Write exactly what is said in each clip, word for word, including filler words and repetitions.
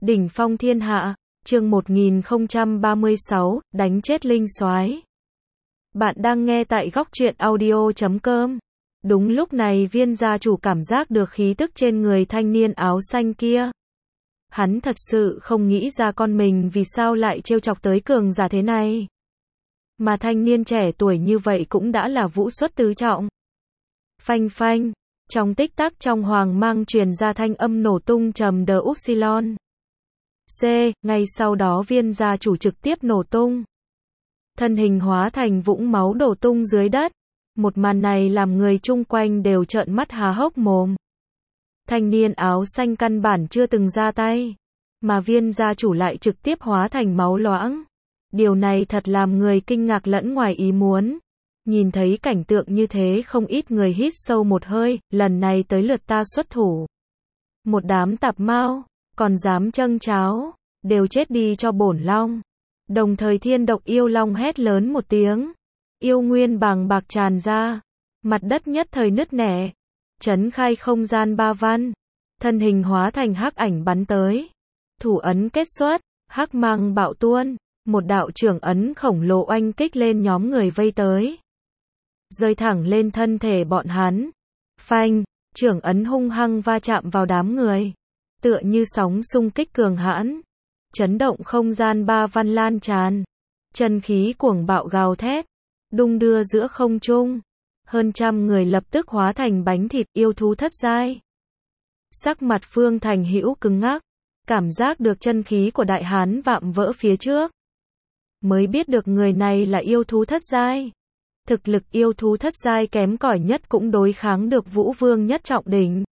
Đỉnh phong thiên hạ, chương một nghìn không trăm ba mươi sáu, đánh chết linh soái. Bạn đang nghe tại góc truyện audio chấm com. Đúng lúc này Viên gia chủ cảm giác được khí tức trên người thanh niên áo xanh kia. Hắn thật sự không nghĩ ra con mình vì sao lại trêu chọc tới cường giả thế này. Mà thanh niên trẻ tuổi như vậy cũng đã là vũ xuất tứ trọng. Phanh phanh, trong tích tắc trong hoàng mang truyền ra thanh âm nổ tung trầm đờ upsilon. C, ngay sau đó Viên gia chủ trực tiếp nổ tung. Thân hình hóa thành vũng máu đổ tung dưới đất. Một màn này làm người chung quanh đều trợn mắt há hốc mồm. Thanh niên áo xanh căn bản chưa từng ra tay, mà Viên gia chủ lại trực tiếp hóa thành máu loãng. Điều này thật làm người kinh ngạc lẫn ngoài ý muốn. Nhìn thấy cảnh tượng như thế không ít người hít sâu một hơi, lần này tới lượt ta xuất thủ. Một đám tạp mao, còn dám trâng cháo, đều chết đi cho bổn long. Đồng thời thiên độc yêu long hét lớn một tiếng. Yêu nguyên bàng bạc tràn ra. Mặt đất nhất thời nứt nẻ. Chấn khai không gian ba văn. Thân hình hóa thành hắc ảnh bắn tới. Thủ ấn kết xuất, hắc mang bạo tuôn. Một đạo trưởng ấn khổng lồ oanh kích lên nhóm người vây tới. Rơi thẳng lên thân thể bọn hắn. Phanh, trưởng ấn hung hăng va chạm vào đám người. Tựa như sóng xung kích cường hãn. Chấn động không gian ba văn lan tràn. Chân khí cuồng bạo gào thét. Đung đưa giữa không trung. Hơn trăm người lập tức hóa thành bánh thịt yêu thú thất giai. Sắc mặt Phương Thành Hữu cứng ngắc. Cảm giác được chân khí của đại hán vạm vỡ phía trước. Mới biết được người này là yêu thú thất giai. Thực lực yêu thú thất giai kém cỏi nhất cũng đối kháng được vũ vương nhất trọng đỉnh.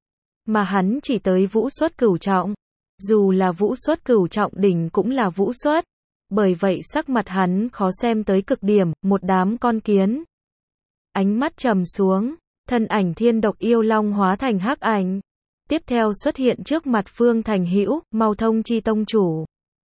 Mà hắn chỉ tới vũ xuất cửu trọng. Dù là vũ xuất cửu trọng đỉnh cũng là vũ xuất. Bởi vậy sắc mặt hắn khó xem tới cực điểm, một đám con kiến. Ánh mắt trầm xuống, thân ảnh thiên độc yêu long hóa thành hắc ảnh. Tiếp theo xuất hiện trước mặt Phương Thành Hữu, mau thông chi tông chủ.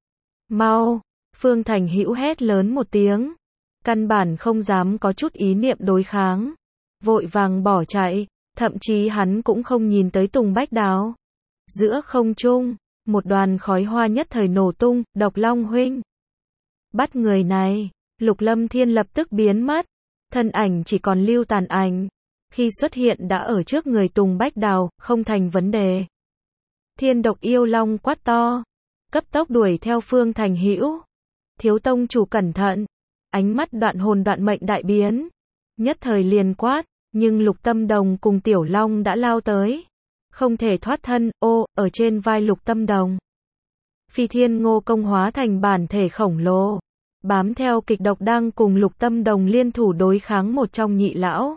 Mau, Phương Thành Hữu hét lớn một tiếng. Căn bản không dám có chút ý niệm đối kháng. Vội vàng bỏ chạy, thậm chí hắn cũng không nhìn tới Tùng Bách Đào. Giữa không trung, một đoàn khói hoa nhất thời nổ tung, độc long huynh. Bắt người này, Lục Lâm Thiên lập tức biến mất. Thân ảnh chỉ còn lưu tàn ảnh. Khi xuất hiện đã ở trước người Tùng Bách Đào, không thành vấn đề. Thiên độc yêu long quát to. Cấp tốc đuổi theo Phương Thành Hữu. Thiếu tông chủ cẩn thận. Ánh mắt đoạn hồn đoạn mệnh đại biến. Nhất thời liền quát, nhưng Lục Tâm Đồng cùng Tiểu Long đã lao tới. Không thể thoát thân, ô, ở trên vai Lục Tâm Đồng. Phi Thiên Ngô Công hóa thành bản thể khổng lồ. Bám theo kịch độc đang cùng Lục Tâm Đồng liên thủ đối kháng một trong nhị lão.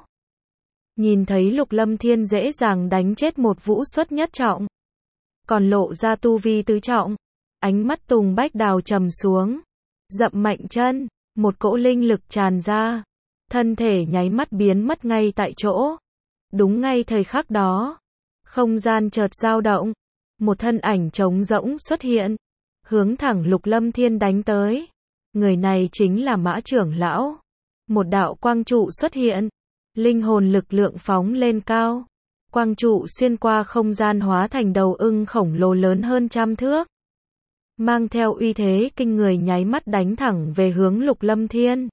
Nhìn thấy Lục Lâm Thiên dễ dàng đánh chết một vũ xuất nhất trọng. Còn lộ ra tu vi tứ trọng. Ánh mắt Tùng Bách Đào trầm xuống. Dậm mạnh chân. Một cỗ linh lực tràn ra. Thân thể nháy mắt biến mất ngay tại chỗ. Đúng ngay thời khắc đó. Không gian chợt dao động. Một thân ảnh trống rỗng xuất hiện. Hướng thẳng Lục Lâm Thiên đánh tới. Người này chính là Mã trưởng lão. Một đạo quang trụ xuất hiện. Linh hồn lực lượng phóng lên cao. Quang trụ xuyên qua không gian hóa thành đầu ưng khổng lồ lớn hơn trăm thước. Mang theo uy thế kinh người nháy mắt đánh thẳng về hướng Lục Lâm Thiên.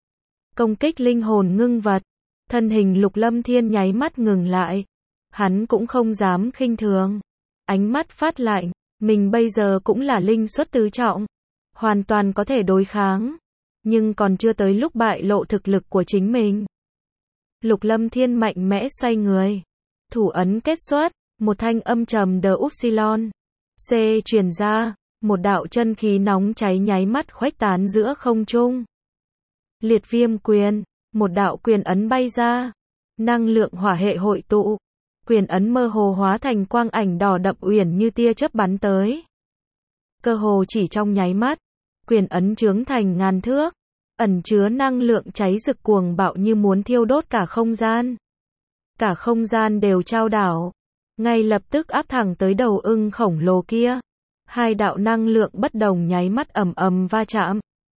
Công kích linh hồn ngưng vật. Thân hình Lục Lâm Thiên nháy mắt ngừng lại. Hắn cũng không dám khinh thường. Ánh mắt phát lạnh. Mình bây giờ cũng là linh xuất tứ trọng. Hoàn toàn có thể đối kháng. Nhưng còn chưa tới lúc bại lộ thực lực của chính mình. Lục Lâm Thiên mạnh mẽ xoay người. Thủ ấn kết xuất. Một thanh âm trầm đờ upsilon. C truyền ra. Một đạo chân khí nóng cháy nháy mắt khuếch tán giữa không trung. Liệt viêm quyền. Một đạo quyền ấn bay ra. Năng lượng hỏa hệ hội tụ. Quyền ấn mơ hồ hóa thành quang ảnh đỏ đậm uyển như tia chớp bắn tới. Cơ hồ chỉ trong nháy mắt. Quyền ấn chướng thành ngàn thước. Ẩn chứa năng lượng cháy rực cuồng bạo như muốn thiêu đốt cả không gian. Cả không gian đều trao đảo. Ngay lập tức áp thẳng tới đầu ưng khổng lồ kia. Hai đạo năng lượng bất đồng nháy mắt ầm ầm va chạm.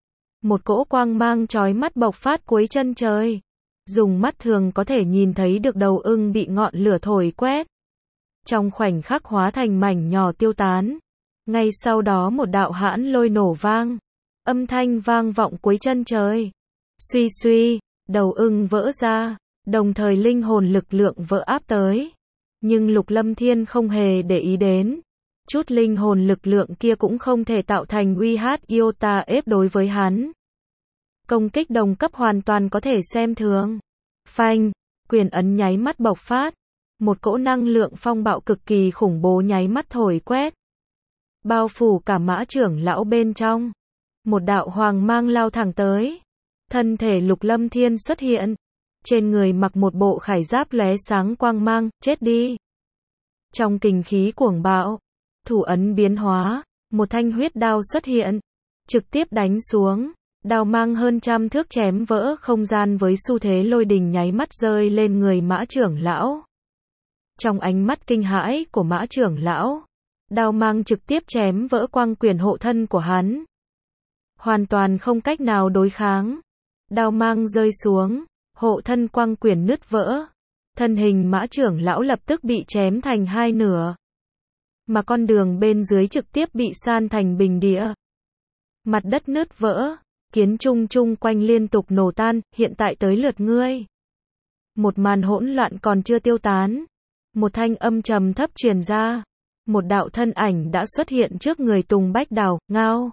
Một cỗ quang mang chói mắt bộc phát cuối chân trời. Dùng mắt thường có thể nhìn thấy được đầu ưng bị ngọn lửa thổi quét. Trong khoảnh khắc hóa thành mảnh nhỏ tiêu tán. Ngay sau đó một đạo hãn lôi nổ vang. Âm thanh vang vọng cuối chân trời. Suy suy, đầu ưng vỡ ra, đồng thời linh hồn lực lượng vỡ áp tới. Nhưng Lục Lâm Thiên không hề để ý đến. Chút linh hồn lực lượng kia cũng không thể tạo thành uy hát iota ép đối với hắn. Công kích đồng cấp hoàn toàn có thể xem thường. Phanh, quyền ấn nháy mắt bộc phát. Một cỗ năng lượng phong bạo cực kỳ khủng bố nháy mắt thổi quét. Bao phủ cả Mã trưởng lão bên trong. Một đạo hoàng mang lao thẳng tới. Thân thể Lục Lâm Thiên xuất hiện. Trên người mặc một bộ khải giáp lóe sáng quang mang, chết đi. Trong kình khí cuồng bạo, thủ ấn biến hóa, một thanh huyết đao xuất hiện. Trực tiếp đánh xuống. Đao mang hơn trăm thước chém vỡ không gian với xu thế lôi đình nháy mắt rơi lên người Mã trưởng lão. Trong ánh mắt kinh hãi của Mã trưởng lão, đao mang trực tiếp chém vỡ quang quyền hộ thân của hắn. Hoàn toàn không cách nào đối kháng. Đao mang rơi xuống, hộ thân quang quyền nứt vỡ. Thân hình Mã trưởng lão lập tức bị chém thành hai nửa. Mà con đường bên dưới trực tiếp bị san thành bình địa. Mặt đất nứt vỡ, kiến chung chung quanh liên tục nổ tan, hiện tại tới lượt ngươi. Một màn hỗn loạn còn chưa tiêu tán. Một thanh âm trầm thấp truyền ra. Một đạo thân ảnh đã xuất hiện trước người Tùng Bách Đào, ngao.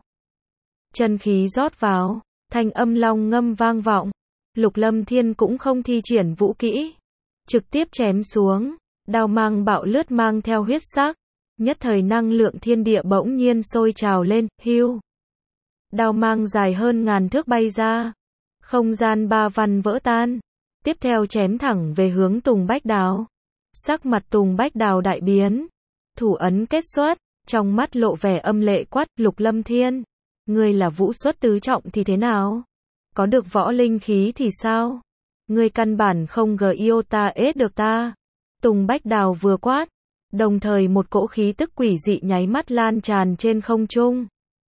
Chân khí rót vào, thanh âm long ngâm vang vọng. Lục Lâm Thiên cũng không thi triển vũ kỹ. Trực tiếp chém xuống, đao mang bạo lướt mang theo huyết sắc. Nhất thời năng lượng thiên địa bỗng nhiên sôi trào lên, hưu. Đao mang dài hơn ngàn thước bay ra. Không gian ba văn vỡ tan. Tiếp theo chém thẳng về hướng Tùng Bách Đào. Sắc mặt Tùng Bách Đào đại biến. Thủ ấn kết xuất, trong mắt lộ vẻ âm lệ quát, Lục Lâm Thiên. Ngươi là vũ xuất tứ trọng thì thế nào? Có được võ linh khí thì sao? Ngươi căn bản không gờ iota ết được ta. Tùng Bách Đào vừa quát. Đồng thời một cỗ khí tức quỷ dị nháy mắt lan tràn trên không trung.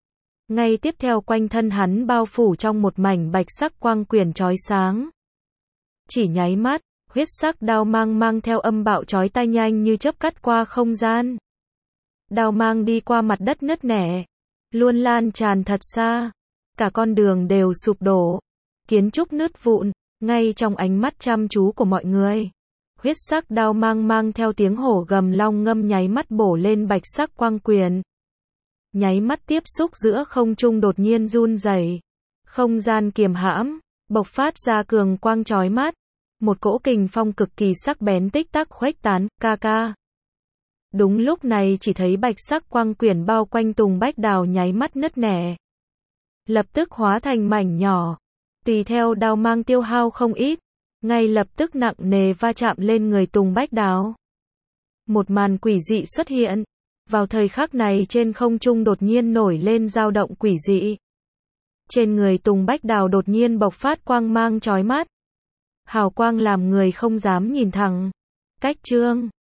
Ngay tiếp theo quanh thân hắn bao phủ trong một mảnh bạch sắc quang quyền chói sáng. Chỉ nháy mắt, huyết sắc đao mang mang theo âm bạo chói tai nhanh như chớp cắt qua không gian. Đao mang đi qua mặt đất nứt nẻ, luôn lan tràn thật xa. Cả con đường đều sụp đổ, kiến trúc nứt vụn, ngay trong ánh mắt chăm chú của mọi người. Huyết sắc đao mang mang theo tiếng hổ gầm long ngâm nháy mắt bổ lên bạch sắc quang quyền. Nháy mắt tiếp xúc giữa không trung đột nhiên run rẩy. Không gian kiềm hãm, bộc phát ra cường quang chói mắt. Một cỗ kình phong cực kỳ sắc bén tích tắc khuếch tán, ca ca. Đúng lúc này chỉ thấy bạch sắc quang quyển bao quanh Tùng Bách Đào nháy mắt nứt nẻ. Lập tức hóa thành mảnh nhỏ. Tùy theo đao mang tiêu hao không ít. Ngay lập tức nặng nề va chạm lên người Tùng Bách Đào. Một màn quỷ dị xuất hiện. Vào thời khắc này trên không trung đột nhiên nổi lên dao động quỷ dị. Trên người Tùng Bách Đào đột nhiên bộc phát quang mang chói mắt. Hào quang làm người không dám nhìn thẳng. Cách chương